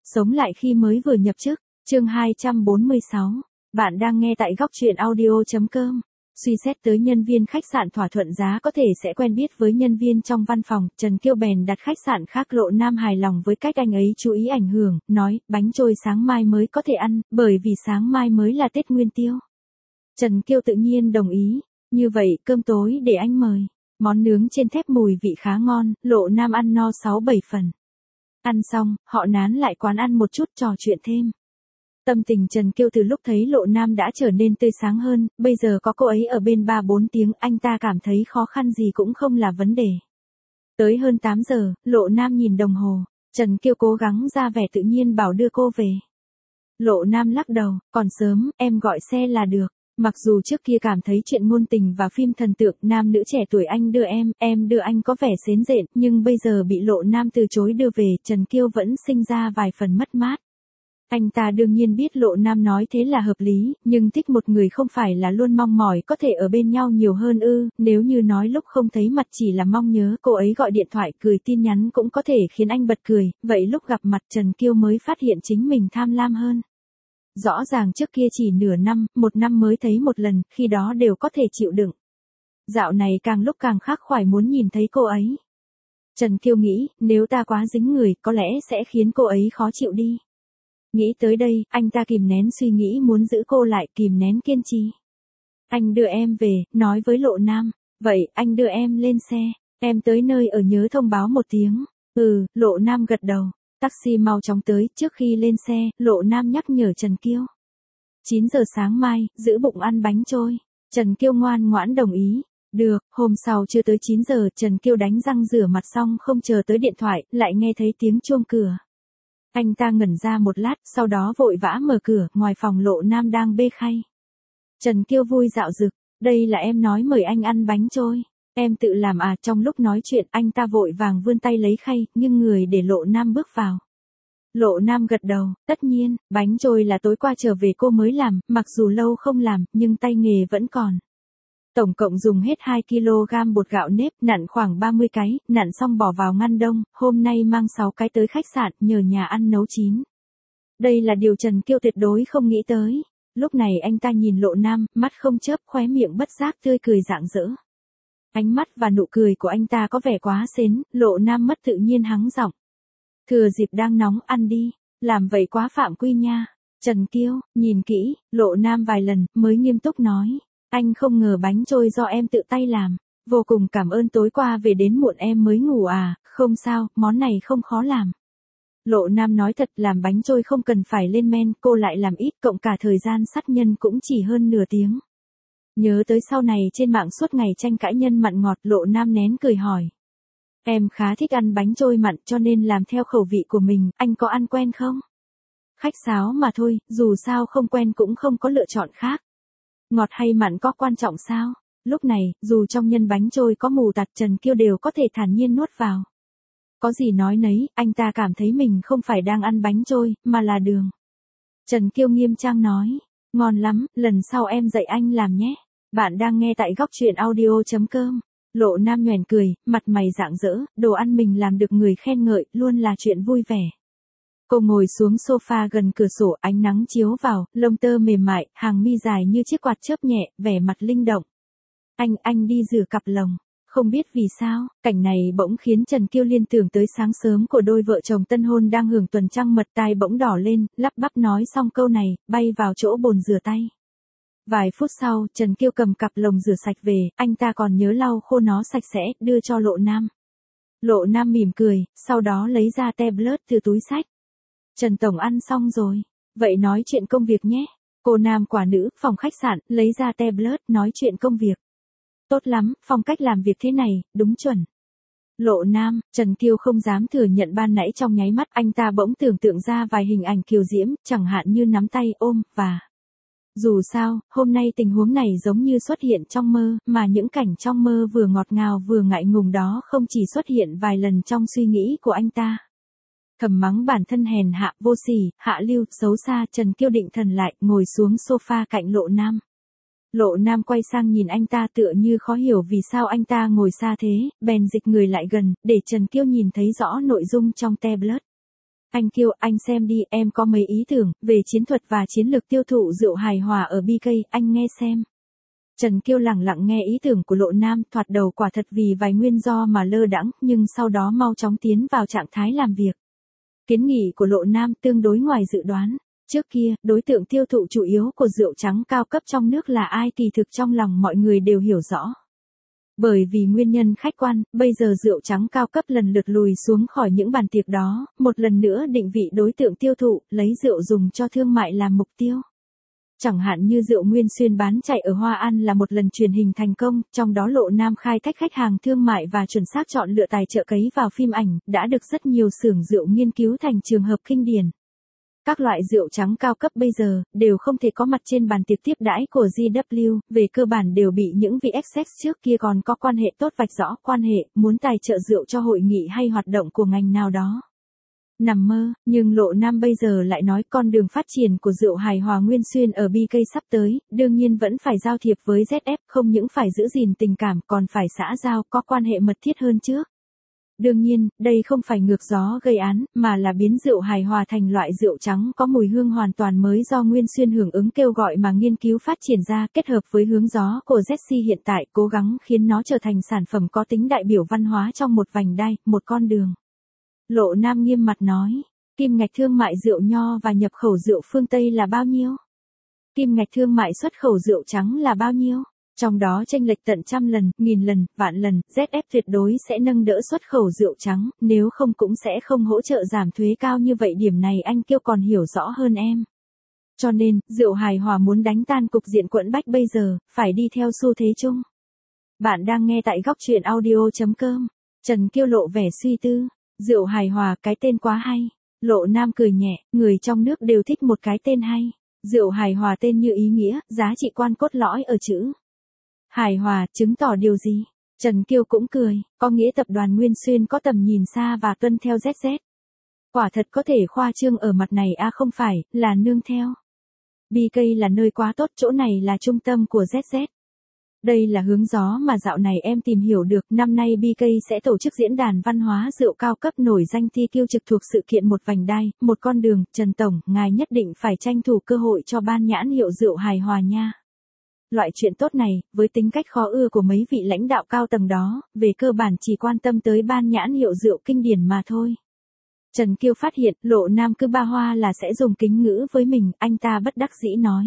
Sống lại khi mới vừa nhập chức, chương 246. Bạn đang nghe tại góc truyện audio.com. Suy xét tới nhân viên khách sạn thỏa thuận giá có thể sẽ quen biết với nhân viên trong văn phòng, Trần Kiêu bèn đặt khách sạn khác. Lộ Nam hài lòng với cách anh ấy chú ý ảnh hưởng, nói, bánh trôi sáng mai mới có thể ăn, bởi vì sáng mai mới là Tết Nguyên Tiêu. Trần Kiêu tự nhiên đồng ý, như vậy cơm tối để anh mời. Món nướng trên thép mùi vị khá ngon, Lộ Nam ăn no 6-7 phần. Ăn xong, họ nán lại quán ăn một chút trò chuyện thêm. Tâm tình Trần Kiêu từ lúc thấy Lộ Nam đã trở nên tươi sáng hơn, bây giờ có cô ấy ở bên 3-4 tiếng, anh ta cảm thấy khó khăn gì cũng không là vấn đề. Tới hơn 8 giờ, Lộ Nam nhìn đồng hồ, Trần Kiêu cố gắng ra vẻ tự nhiên bảo đưa cô về. Lộ Nam lắc đầu, còn sớm, em gọi xe là được. Mặc dù trước kia cảm thấy chuyện ngôn tình và phim thần tượng nam nữ trẻ tuổi anh đưa em đưa anh có vẻ xến rện, nhưng bây giờ bị Lộ Nam từ chối đưa về, Trần Kiêu vẫn sinh ra vài phần mất mát. Anh ta đương nhiên biết Lộ Nam nói thế là hợp lý, nhưng thích một người không phải là luôn mong mỏi có thể ở bên nhau nhiều hơn ư? Nếu như nói lúc không thấy mặt chỉ là mong nhớ, cô ấy gọi điện thoại cười tin nhắn cũng có thể khiến anh bật cười, vậy lúc gặp mặt Trần Kiêu mới phát hiện chính mình tham lam hơn. Rõ ràng trước kia chỉ nửa năm, 1 năm mới thấy một lần, khi đó đều có thể chịu đựng. Dạo này càng lúc càng khắc khoải muốn nhìn thấy cô ấy. Trần Kiêu nghĩ, nếu ta quá dính người, có lẽ sẽ khiến cô ấy khó chịu đi. Nghĩ tới đây, anh ta kìm nén suy nghĩ muốn giữ cô lại, kìm nén kiên trì. Anh đưa em về, nói với Lộ Nam, vậy, anh đưa em lên xe, em tới nơi ở nhớ thông báo một tiếng. Lộ Nam gật đầu. Taxi mau chóng tới, trước khi lên xe, Lộ Nam nhắc nhở Trần Kiêu. 9 giờ sáng mai, giữ bụng ăn bánh trôi. Trần Kiêu ngoan ngoãn đồng ý. Được, hôm sau chưa tới 9 giờ, Trần Kiêu đánh răng rửa mặt xong không chờ tới điện thoại, lại nghe thấy tiếng chuông cửa. Anh ta ngẩn ra một lát, sau đó vội vã mở cửa, ngoài phòng Lộ Nam đang bê khay. Trần Kiêu vui dạo dực, đây là em nói mời anh ăn bánh trôi. Em tự làm à? Trong lúc nói chuyện anh ta vội vàng vươn tay lấy khay, nhưng người để Lộ Nam bước vào. Lộ Nam gật đầu, tất nhiên, bánh trôi là tối qua trở về cô mới làm, mặc dù lâu không làm, nhưng tay nghề vẫn còn. Tổng cộng dùng hết 2 kg bột gạo nếp, nặn khoảng 30 cái, nặn xong bỏ vào ngăn đông, hôm nay mang 6 cái tới khách sạn, nhờ nhà ăn nấu chín. Đây là điều Trần Kiêu tuyệt đối không nghĩ tới. Lúc này anh ta nhìn Lộ Nam, mắt không chớp, khóe miệng bất giác tươi cười rạng rỡ. Ánh mắt và nụ cười của anh ta có vẻ quá xến, Lộ Nam mất tự nhiên hắng giọng. Thừa dịp đang nóng, ăn đi, làm vậy quá phạm quy nha. Trần Kiêu, nhìn kỹ, Lộ Nam vài lần, mới nghiêm túc nói. Anh không ngờ bánh trôi do em tự tay làm. Vô cùng cảm ơn tối qua về đến muộn em mới ngủ à, không sao, món này không khó làm. Lộ Nam nói thật, làm bánh trôi không cần phải lên men, cô lại làm ít, cộng cả thời gian sát nhân cũng chỉ hơn nửa tiếng. Nhớ tới sau này trên mạng suốt ngày tranh cãi nhân mặn ngọt, Lộ Nam nén cười hỏi. Em khá thích ăn bánh trôi mặn cho nên làm theo khẩu vị của mình, anh có ăn quen không? Khách sáo mà thôi, dù sao không quen cũng không có lựa chọn khác. Ngọt hay mặn có quan trọng sao? Lúc này, dù trong nhân bánh trôi có mù tạt, Trần Kiêu đều có thể thản nhiên nuốt vào. Có gì nói nấy, anh ta cảm thấy mình không phải đang ăn bánh trôi, mà là đường. Trần Kiêu nghiêm trang nói. Ngon lắm, lần sau em dạy anh làm nhé. Bạn đang nghe tại góc truyện audio.com. Lộ Nam nhoẻn cười, mặt mày rạng rỡ, đồ ăn mình làm được người khen ngợi, luôn là chuyện vui vẻ. Cô ngồi xuống sofa gần cửa sổ, ánh nắng chiếu vào, lông tơ mềm mại, hàng mi dài như chiếc quạt chớp nhẹ, vẻ mặt linh động. Anh đi rửa cặp lồng. Không biết vì sao, cảnh này bỗng khiến Trần Kiêu liên tưởng tới sáng sớm của đôi vợ chồng tân hôn đang hưởng tuần trăng mật, tai bỗng đỏ lên, lắp bắp nói xong câu này, bay vào chỗ bồn rửa tay. Vài phút sau, Trần Kiêu cầm cặp lồng rửa sạch về, anh ta còn nhớ lau khô nó sạch sẽ, đưa cho Lộ Nam. Lộ Nam mỉm cười, sau đó lấy ra tablet từ túi xách. Trần Tổng ăn xong rồi, vậy nói chuyện công việc nhé. Cô nam quả nữ, phòng khách sạn, lấy ra tablet, nói chuyện công việc. Tốt lắm, phong cách làm việc thế này, đúng chuẩn. Lộ Nam, Trần Kiêu không dám thừa nhận ban nãy trong nháy mắt anh ta bỗng tưởng tượng ra vài hình ảnh kiều diễm, chẳng hạn như nắm tay ôm, và... Dù sao, hôm nay tình huống này giống như xuất hiện trong mơ, mà những cảnh trong mơ vừa ngọt ngào vừa ngại ngùng đó không chỉ xuất hiện vài lần trong suy nghĩ của anh ta. Thầm mắng bản thân hèn hạ, vô sỉ, hạ lưu, xấu xa, Trần Kiêu định thần lại, ngồi xuống sofa cạnh Lộ Nam. Lộ Nam quay sang nhìn anh ta tựa như khó hiểu vì sao anh ta ngồi xa thế, bèn dịch người lại gần, để Trần Kiêu nhìn thấy rõ nội dung trong tablet. Anh Kiêu, anh xem đi, em có mấy ý tưởng về chiến thuật và chiến lược tiêu thụ rượu hài hòa ở BK, anh nghe xem. Trần Kiêu lẳng lặng nghe ý tưởng của Lộ Nam, thoạt đầu quả thật vì vài nguyên do mà lơ đãng, nhưng sau đó mau chóng tiến vào trạng thái làm việc. Kiến nghị của Lộ Nam tương đối ngoài dự đoán. Trước kia, đối tượng tiêu thụ chủ yếu của rượu trắng cao cấp trong nước là ai kỳ thực trong lòng mọi người đều hiểu rõ. Bởi vì nguyên nhân khách quan, bây giờ rượu trắng cao cấp lần lượt lùi xuống khỏi những bàn tiệc đó, một lần nữa định vị đối tượng tiêu thụ, lấy rượu dùng cho thương mại làm mục tiêu. Chẳng hạn như rượu Nguyên Xuyên bán chạy ở Hoa An là một lần truyền hình thành công, trong đó Lộ Nam khai thác khách hàng thương mại và chuẩn xác chọn lựa tài trợ cấy vào phim ảnh, đã được rất nhiều xưởng rượu nghiên cứu thành trường hợp kinh điển. Các loại rượu trắng cao cấp bây giờ, đều không thể có mặt trên bàn tiệc tiếp đãi của GW, về cơ bản đều bị những vị excess trước kia còn có quan hệ tốt vạch rõ quan hệ, muốn tài trợ rượu cho hội nghị hay hoạt động của ngành nào đó. Nằm mơ, nhưng Lộ Nam bây giờ lại nói con đường phát triển của rượu hài hòa Nguyên Xuyên ở BK sắp tới, đương nhiên vẫn phải giao thiệp với ZF, không những phải giữ gìn tình cảm còn phải xã giao, có quan hệ mật thiết hơn trước. Đương nhiên, đây không phải ngược gió gây án, mà là biến rượu hài hòa thành loại rượu trắng có mùi hương hoàn toàn mới do Nguyên Xuyên hưởng ứng kêu gọi mà nghiên cứu phát triển ra, kết hợp với hướng gió của Jesse hiện tại, cố gắng khiến nó trở thành sản phẩm có tính đại biểu văn hóa trong một vành đai, một con đường. Lộ Nam nghiêm mặt nói, kim ngạch thương mại rượu nho và nhập khẩu rượu phương Tây là bao nhiêu? Kim ngạch thương mại xuất khẩu rượu trắng là bao nhiêu? Trong đó chênh lệch tận 100 lần, 1000 lần, vạn lần, ZF tuyệt đối sẽ nâng đỡ xuất khẩu rượu trắng, nếu không cũng sẽ không hỗ trợ giảm thuế cao như vậy, điểm này anh Kiêu còn hiểu rõ hơn em. Cho nên, rượu hài hòa muốn đánh tan cục diện quẫn bách bây giờ, phải đi theo xu thế chung. Bạn đang nghe tại góc truyện audio.com. Trần Kiêu lộ vẻ suy tư. Rượu hài hòa, cái tên quá hay. Lộ Nam cười nhẹ, người trong nước đều thích một cái tên hay. Rượu hài hòa tên như ý nghĩa, giá trị quan cốt lõi ở chữ hài hòa, chứng tỏ điều gì? Trần Kiêu cũng cười, có nghĩa tập đoàn Nguyên Xuyên có tầm nhìn xa và tuân theo ZZ. Quả thật có thể khoa trương ở mặt này không phải, là nương theo. BK là nơi quá tốt, chỗ này là trung tâm của ZZ. Đây là hướng gió mà dạo này em tìm hiểu được, năm nay BK sẽ tổ chức diễn đàn văn hóa rượu cao cấp nổi danh TQ trực thuộc sự kiện một vành đai, một con đường, Trần Tổng, ngài nhất định phải tranh thủ cơ hội cho ban nhãn hiệu rượu hài hòa nha. Loại chuyện tốt này, với tính cách khó ưa của mấy vị lãnh đạo cao tầng đó, về cơ bản chỉ quan tâm tới ban nhãn hiệu rượu kinh điển mà thôi. Trần Kiêu phát hiện, Lộ Nam cứ ba hoa là sẽ dùng kính ngữ với mình, anh ta bất đắc dĩ nói.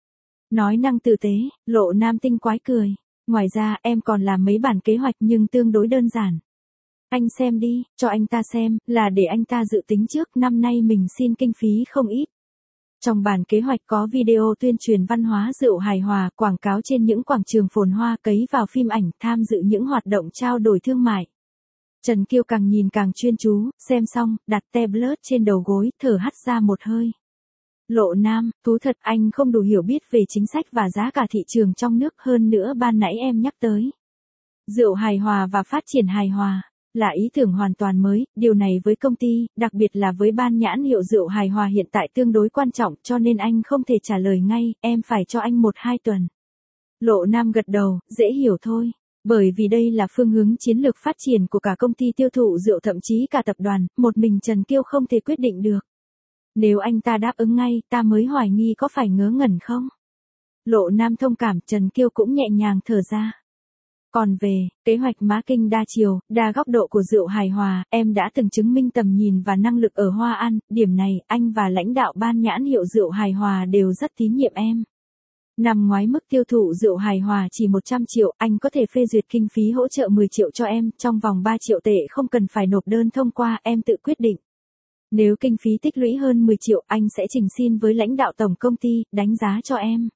Nói năng tử tế, Lộ Nam tinh quái cười. Ngoài ra, em còn làm mấy bản kế hoạch nhưng tương đối đơn giản. Anh xem đi, cho anh ta xem, là để anh ta dự tính trước, năm nay mình xin kinh phí không ít. Trong bản kế hoạch có video tuyên truyền văn hóa rượu hài hòa, quảng cáo trên những quảng trường phồn hoa, cấy vào phim ảnh, tham dự những hoạt động trao đổi thương mại. Trần Kiêu càng nhìn càng chuyên chú, xem xong, đặt tablet trên đầu gối, thở hắt ra một hơi. Lộ Nam, thú thật anh không đủ hiểu biết về chính sách và giá cả thị trường trong nước, hơn nữa ban nãy em nhắc tới. Rượu hài hòa và phát triển hài hòa, là ý tưởng hoàn toàn mới, điều này với công ty, đặc biệt là với ban nhãn hiệu rượu hài hòa hiện tại tương đối quan trọng, cho nên anh không thể trả lời ngay, em phải cho anh 1-2 tuần. Lộ Nam gật đầu, dễ hiểu thôi. Bởi vì đây là phương hướng chiến lược phát triển của cả công ty tiêu thụ rượu, thậm chí cả tập đoàn, một mình Trần Kiêu không thể quyết định được. Nếu anh ta đáp ứng ngay, ta mới hoài nghi có phải ngớ ngẩn không? Lộ Nam thông cảm, Trần Kiêu cũng nhẹ nhàng thở ra. Còn về, kế hoạch marketing đa chiều, đa góc độ của rượu hài hòa, em đã từng chứng minh tầm nhìn và năng lực ở Hoa An, điểm này, anh và lãnh đạo ban nhãn hiệu rượu hài hòa đều rất tín nhiệm em. Năm ngoái mức tiêu thụ rượu hài hòa chỉ 100 triệu, anh có thể phê duyệt kinh phí hỗ trợ 10 triệu cho em, trong vòng 3 triệu tệ không cần phải nộp đơn thông qua, em tự quyết định. Nếu kinh phí tích lũy hơn 10 triệu, anh sẽ trình xin với lãnh đạo tổng công ty, đánh giá cho em.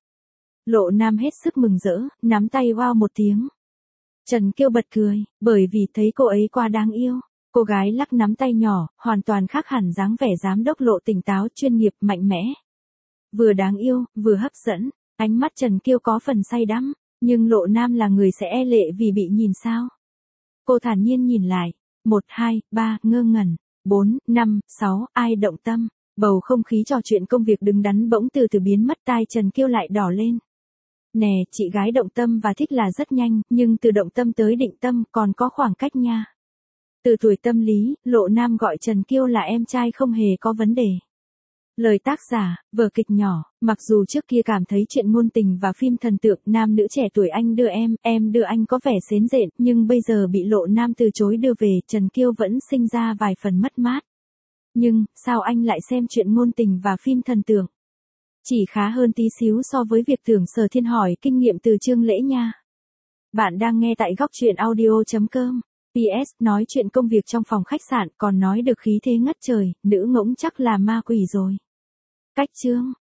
Lộ Nam hết sức mừng rỡ, nắm tay wow một tiếng. Trần Kiêu bật cười, bởi vì thấy cô ấy quá đáng yêu. Cô gái lắc nắm tay nhỏ, hoàn toàn khác hẳn dáng vẻ giám đốc Lộ tỉnh táo, chuyên nghiệp, mạnh mẽ. Vừa đáng yêu, vừa hấp dẫn, ánh mắt Trần Kiêu có phần say đắm, nhưng Lộ Nam là người sẽ e lệ vì bị nhìn sao. Cô thản nhiên nhìn lại, 1, 2, 3, ngơ ngẩn, 4, 5, 6, ai động tâm. Bầu không khí trò chuyện công việc đứng đắn bỗng từ từ biến mất, tai Trần Kiêu lại đỏ lên. Nè, chị gái động tâm và thích là rất nhanh, nhưng từ động tâm tới định tâm còn có khoảng cách nha. Từ tuổi tâm lý, Lộ Nam gọi Trần Kiêu là em trai không hề có vấn đề. Lời tác giả, vở kịch nhỏ, mặc dù trước kia cảm thấy chuyện ngôn tình và phim thần tượng nam nữ trẻ tuổi anh đưa em đưa anh có vẻ xến rện, nhưng bây giờ bị Lộ Nam từ chối đưa về, Trần Kiêu vẫn sinh ra vài phần mất mát. Nhưng, sao anh lại xem chuyện ngôn tình và phim thần tượng? Chỉ khá hơn tí xíu so với việc tưởng Sở Thiên hỏi kinh nghiệm từ Trương Lễ nha. Bạn đang nghe tại góc truyện audio.com. PS, nói chuyện công việc trong phòng khách sạn còn nói được khí thế ngất trời, nữ ngỗng chắc là ma quỷ rồi. Cách chương